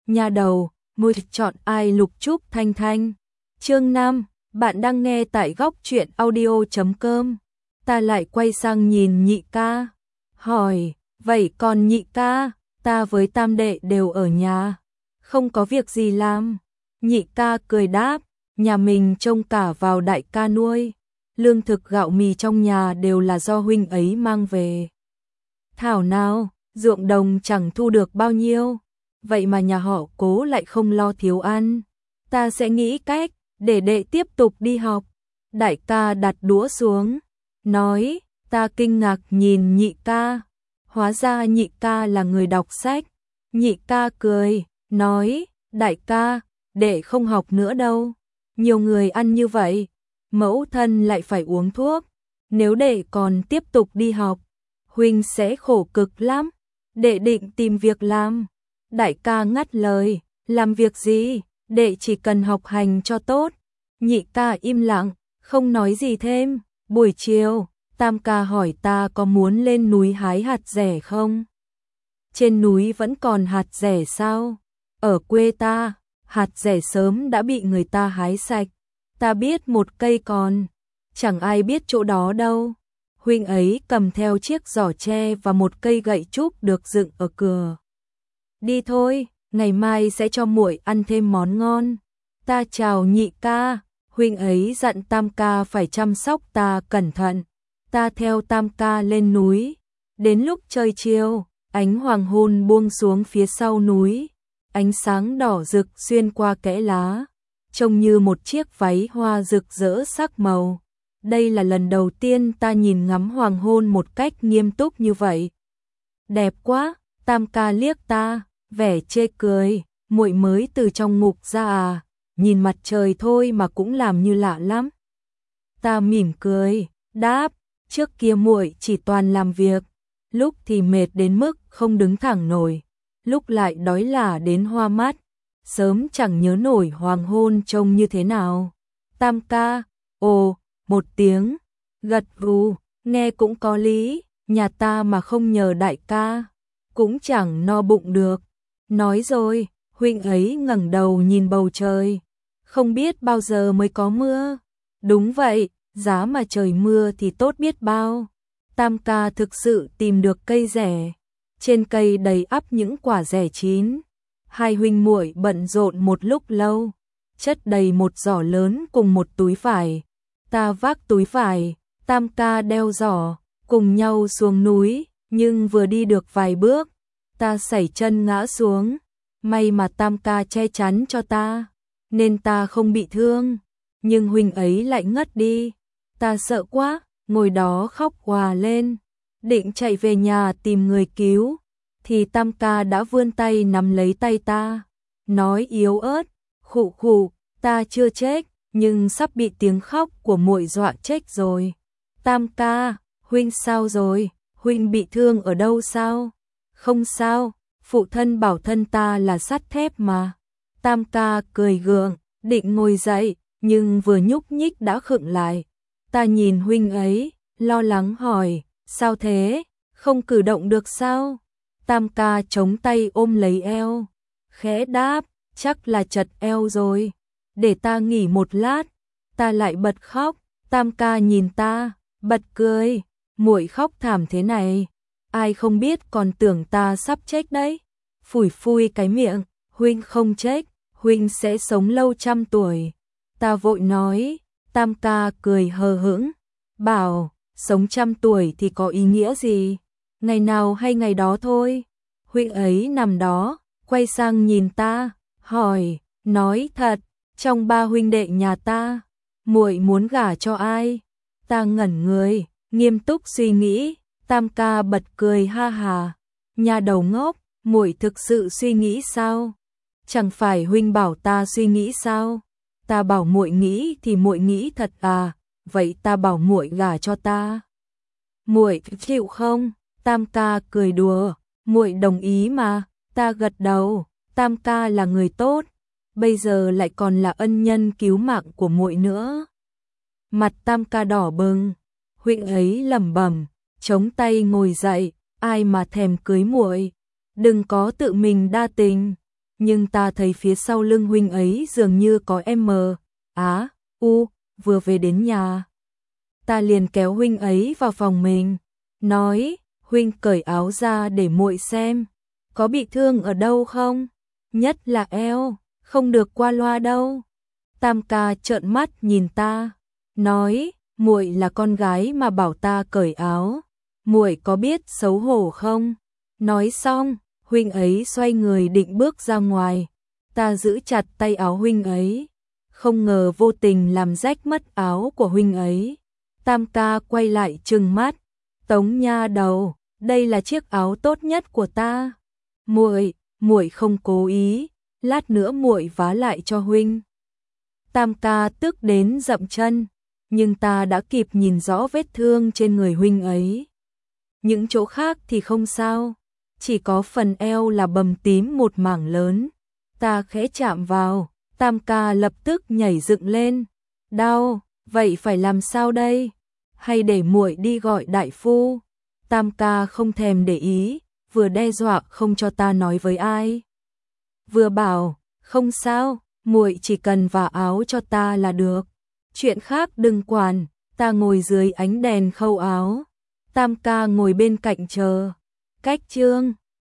Nhà đầu, môi chọn ai Lục Trúc Thanh Thanh. Chương 5, bạn đang nghe tại góc truyện audio.com. Ta lại quay sang nhìn nhị ca, hỏi, vậy còn nhị ca, ta với tam đệ đều ở nhà, không có việc gì làm. Nhị ca cười đáp, nhà mình trông cả vào đại ca nuôi, lương thực gạo mì trong nhà đều là do huynh ấy mang về. Thảo nào, ruộng đồng chẳng thu được bao nhiêu, vậy mà nhà họ Cố lại không lo thiếu ăn. Ta sẽ nghĩ cách để đệ tiếp tục đi học. Đại ca đặt đũa xuống, nói. Ta kinh ngạc nhìn nhị ca, hóa ra nhị ca là người đọc sách. Nhị ca cười, nói, đại ca, đệ không học nữa đâu, nhiều người ăn như vậy, mẫu thân lại phải uống thuốc, nếu đệ còn tiếp tục đi học, huynh sẽ khổ cực lắm, đệ định tìm việc làm. Đại ca ngắt lời, làm việc gì, đệ chỉ cần học hành cho tốt. Nhị ca im lặng, không nói gì thêm. Buổi chiều, tam ca hỏi ta có muốn lên núi hái hạt dẻ không? Trên núi vẫn còn hạt dẻ sao? Ở quê ta, hạt dẻ sớm đã bị người ta hái sạch. Ta biết một cây còn, chẳng ai biết chỗ đó đâu. Huynh ấy cầm theo chiếc giỏ tre và một cây gậy trúc được dựng ở cửa. Đi thôi, ngày mai sẽ cho muội ăn thêm món ngon. Ta chào nhị ca, huynh ấy dặn tam ca phải chăm sóc ta cẩn thận. Ta theo tam ca lên núi. Đến lúc trời chiều, ánh hoàng hôn buông xuống phía sau núi. Ánh sáng đỏ rực xuyên qua kẽ lá, trông như một chiếc váy hoa rực rỡ sắc màu. Đây là lần đầu tiên ta nhìn ngắm hoàng hôn một cách nghiêm túc như vậy. Đẹp quá, tam ca liếc ta, vẻ chê cười, muội mới từ trong ngục ra à, nhìn mặt trời thôi mà cũng làm như lạ lắm. Ta mỉm cười, đáp, trước kia muội chỉ toàn làm việc, lúc thì mệt đến mức không đứng thẳng nổi, lúc lại đói lả đến hoa mắt, sớm chẳng nhớ nổi hoàng hôn trông như thế nào. Tam ca, ồ, một tiếng, gật gù, nghe cũng có lý, nhà ta mà không nhờ đại ca, cũng chẳng no bụng được. Nói rồi, huynh ấy ngẩng đầu nhìn bầu trời, không biết bao giờ mới có mưa. Đúng vậy, giá mà trời mưa thì tốt biết bao. Tam ca thực sự tìm được cây dẻ, trên cây đầy ắp những quả dẻ chín. Hai huynh muội bận rộn một lúc lâu, chất đầy một giỏ lớn cùng một túi vải. Ta vác túi vải, tam ca đeo giỏ, cùng nhau xuống núi, nhưng vừa đi được vài bước, ta sẩy chân ngã xuống. May mà tam ca che chắn cho ta, nên ta không bị thương, nhưng huynh ấy lại ngất đi. Ta sợ quá, ngồi đó khóc òa lên, định chạy về nhà tìm người cứu, thì tam ca đã vươn tay nắm lấy tay ta, nói yếu ớt, khụ khụ, ta chưa chết, nhưng sắp bị tiếng khóc của muội dọa chết rồi. Tam ca, huynh sao rồi, huynh bị thương ở đâu sao? Không sao, phụ thân bảo thân ta là sắt thép mà. Tam ca cười gượng, định ngồi dậy, nhưng vừa nhúc nhích đã khựng lại. Ta nhìn huynh ấy, lo lắng hỏi, sao thế, không cử động được sao? Tam ca chống tay ôm lấy eo, khẽ đáp, chắc là chật eo rồi, để ta nghỉ một lát. Ta lại bật khóc, tam ca nhìn ta, bật cười, muội khóc thảm thế này, ai không biết còn tưởng ta sắp chết đấy. Phủi phui cái miệng, huynh không chết, huynh sẽ sống lâu 100 tuổi. Ta vội nói, tam ca cười hờ hững, bảo, sống 100 tuổi thì có ý nghĩa gì, ngày nào hay ngày đó thôi. Huynh ấy nằm đó, quay sang nhìn ta, hỏi, nói thật, trong 3 huynh đệ nhà ta, muội muốn gả cho ai? Ta ngẩn người, nghiêm túc suy nghĩ. Tam ca bật cười ha hà, nhà đầu ngốc, muội thực sự suy nghĩ sao? Chẳng phải huynh bảo ta suy nghĩ sao? Ta bảo muội nghĩ thì muội nghĩ thật à? Vậy ta bảo muội gả cho ta, muội chịu không? Tam ca cười đùa, muội đồng ý mà. Ta gật đầu, tam ca là người tốt, bây giờ lại còn là ân nhân cứu mạng của muội nữa. Mặt tam ca đỏ bừng, huynh ấy lẩm bẩm, chống tay ngồi dậy, ai mà thèm cưới muội, đừng có tự mình đa tình. nhưng ta thấy phía sau lưng huynh ấy dường như có U vừa về đến nhà. Ta liền kéo huynh ấy vào phòng mình, nói, huynh cởi áo ra để muội xem, có bị thương ở đâu không? Nhất là eo, không được qua loa đâu. Tam ca trợn mắt nhìn ta, nói, muội là con gái mà bảo ta cởi áo, muội có biết xấu hổ không? Nói xong, huynh ấy xoay người định bước ra ngoài, ta giữ chặt tay áo huynh ấy, không ngờ vô tình làm rách mất áo của huynh ấy. Tam ca quay lại trừng mắt, Tống nha đầu, đây là chiếc áo tốt nhất của ta. Muội không cố ý, lát nữa muội vá lại cho huynh. Tam ca tức đến dậm chân, nhưng ta đã kịp nhìn rõ vết thương trên người huynh ấy. Những chỗ khác thì không sao, chỉ có phần eo là bầm tím một mảng lớn. Ta khẽ chạm vào, Tam ca lập tức nhảy dựng lên. Đau, vậy phải làm sao đây? Hay để muội đi gọi đại phu? Tam ca không thèm để ý, vừa đe dọa không cho ta nói với ai, vừa bảo, không sao, muội chỉ cần vả áo cho ta là được. Chuyện khác đừng quản. Ta ngồi dưới ánh đèn khâu áo, Tam ca ngồi bên cạnh chờ. Cách chương